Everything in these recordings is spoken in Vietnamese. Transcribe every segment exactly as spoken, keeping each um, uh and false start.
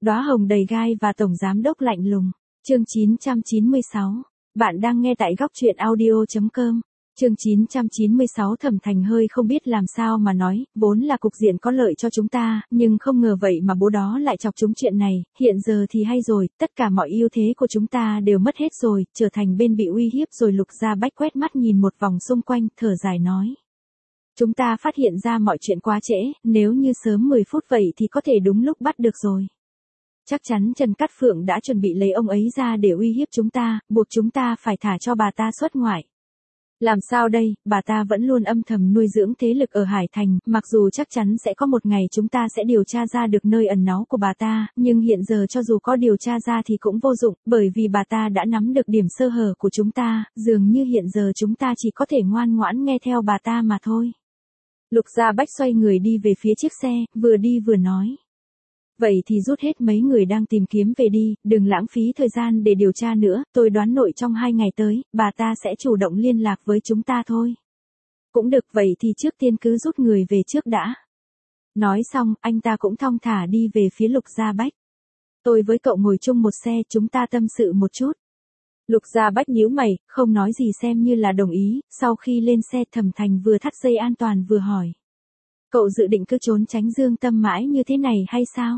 Đóa hồng đầy gai và tổng giám đốc lạnh lùng. Chương chín trăm chín mươi sáu. Bạn đang nghe tại góc truyện audio chấm com. Chương chín trăm chín mươi sáu. Thẩm Thành hơi không biết làm sao mà nói, vốn là cục diện có lợi cho chúng ta, nhưng không ngờ vậy mà bố đó lại chọc chúng chuyện này, hiện giờ thì hay rồi, tất cả mọi ưu thế của chúng ta đều mất hết rồi, trở thành bên bị uy hiếp rồi. Lục Gia Bách quét mắt nhìn một vòng xung quanh, thở dài nói. Chúng ta phát hiện ra mọi chuyện quá trễ, nếu như sớm mười phút vậy thì có thể đúng lúc bắt được rồi. Chắc chắn Trần Cát Phượng đã chuẩn bị lấy ông ấy ra để uy hiếp chúng ta, buộc chúng ta phải thả cho bà ta xuất ngoại. Làm sao đây, bà ta vẫn luôn âm thầm nuôi dưỡng thế lực ở Hải Thành, mặc dù chắc chắn sẽ có một ngày chúng ta sẽ điều tra ra được nơi ẩn náu của bà ta, nhưng hiện giờ cho dù có điều tra ra thì cũng vô dụng, bởi vì bà ta đã nắm được điểm sơ hở của chúng ta, dường như hiện giờ chúng ta chỉ có thể ngoan ngoãn nghe theo bà ta mà thôi. Lục Gia Bách xoay người đi về phía chiếc xe, vừa đi vừa nói. Vậy thì rút hết mấy người đang tìm kiếm về đi, đừng lãng phí thời gian để điều tra nữa, tôi đoán nội trong hai ngày tới, bà ta sẽ chủ động liên lạc với chúng ta thôi. Cũng được, vậy thì trước tiên cứ rút người về trước đã. Nói xong, anh ta cũng thong thả đi về phía Lục Gia Bách. Tôi với cậu ngồi chung một xe, chúng ta tâm sự một chút. Lục Gia Bách nhíu mày, không nói gì xem như là đồng ý, sau khi lên xe Thẩm Thành vừa thắt dây an toàn vừa hỏi. Cậu dự định cứ trốn tránh Dương Tâm mãi như thế này hay sao?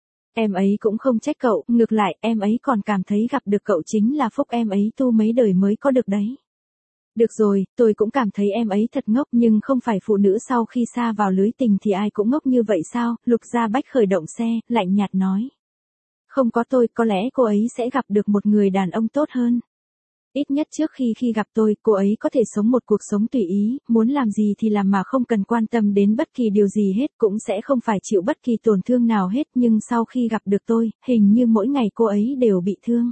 Em ấy cũng không trách cậu, ngược lại em ấy còn cảm thấy gặp được cậu chính là phúc em ấy tu mấy đời mới có được đấy. Được rồi, tôi cũng cảm thấy em ấy thật ngốc, nhưng không phải phụ nữ sau khi sa vào lưới tình thì ai cũng ngốc như vậy sao? Lục Gia Bách khởi động xe, lạnh nhạt nói. Không có tôi, có lẽ cô ấy sẽ gặp được một người đàn ông tốt hơn. Ít nhất trước khi khi gặp tôi, cô ấy có thể sống một cuộc sống tùy ý, muốn làm gì thì làm mà không cần quan tâm đến bất kỳ điều gì hết, cũng sẽ không phải chịu bất kỳ tổn thương nào hết, nhưng sau khi gặp được tôi, hình như mỗi ngày cô ấy đều bị thương.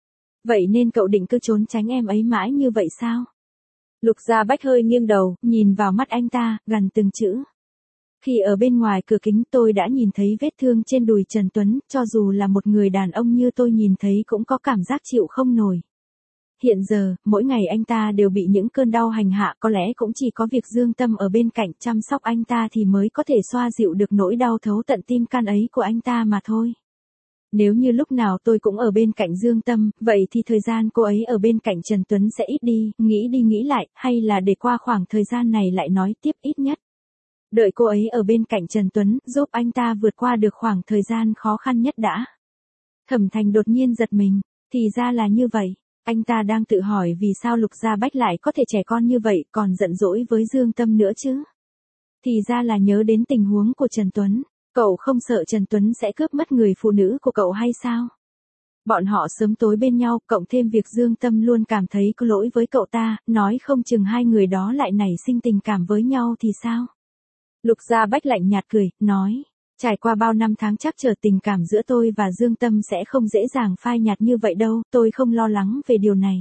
Vậy nên cậu định cứ trốn tránh em ấy mãi như vậy sao? Lục Gia Bách hơi nghiêng đầu, nhìn vào mắt anh ta, gằn từng chữ. Khi ở bên ngoài cửa kính tôi đã nhìn thấy vết thương trên đùi Trần Tuấn, cho dù là một người đàn ông như tôi nhìn thấy cũng có cảm giác chịu không nổi. Hiện giờ, mỗi ngày anh ta đều bị những cơn đau hành hạ, có lẽ cũng chỉ có việc Dương Tâm ở bên cạnh chăm sóc anh ta thì mới có thể xoa dịu được nỗi đau thấu tận tim can ấy của anh ta mà thôi. Nếu như lúc nào tôi cũng ở bên cạnh Dương Tâm, vậy thì thời gian cô ấy ở bên cạnh Trần Tuấn sẽ ít đi, nghĩ đi nghĩ lại, hay là để qua khoảng thời gian này lại nói tiếp ít nhất. Đợi cô ấy ở bên cạnh Trần Tuấn, giúp anh ta vượt qua được khoảng thời gian khó khăn nhất đã. Thẩm Thành đột nhiên giật mình, thì ra là như vậy. Anh ta đang tự hỏi vì sao Lục Gia Bách lại có thể trẻ con như vậy, còn giận dỗi với Dương Tâm nữa chứ. Thì ra là nhớ đến tình huống của Trần Tuấn. Cậu không sợ Trần Tuấn sẽ cướp mất người phụ nữ của cậu hay sao? Bọn họ sớm tối bên nhau, cộng thêm việc Dương Tâm luôn cảm thấy có lỗi với cậu ta, nói không chừng hai người đó lại nảy sinh tình cảm với nhau thì sao? Lục Gia Bách lạnh nhạt cười, nói. Trải qua bao năm tháng chắc chờ tình cảm giữa tôi và Dương Tâm sẽ không dễ dàng phai nhạt như vậy đâu, tôi không lo lắng về điều này.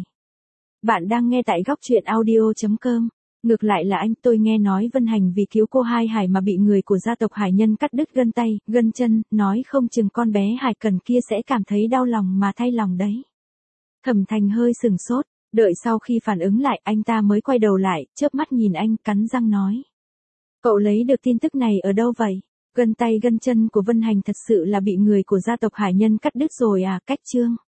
Bạn đang nghe tại góc truyện audio chấm com. Ngược lại là anh, tôi nghe nói Vân Hành vì cứu cô Hai Hải mà bị người của gia tộc Hải Nhân cắt đứt gân tay, gân chân, nói không chừng con bé Hải Cần kia sẽ cảm thấy đau lòng mà thay lòng đấy. Thẩm Thành hơi sừng sốt, đợi sau khi phản ứng lại anh ta mới quay đầu lại, chớp mắt nhìn anh, cắn răng nói. Cậu lấy được tin tức này ở đâu vậy? Gân tay gân chân của Vân Hành thật sự là bị người của gia tộc Hải Nhân cắt đứt rồi à? Cách chương.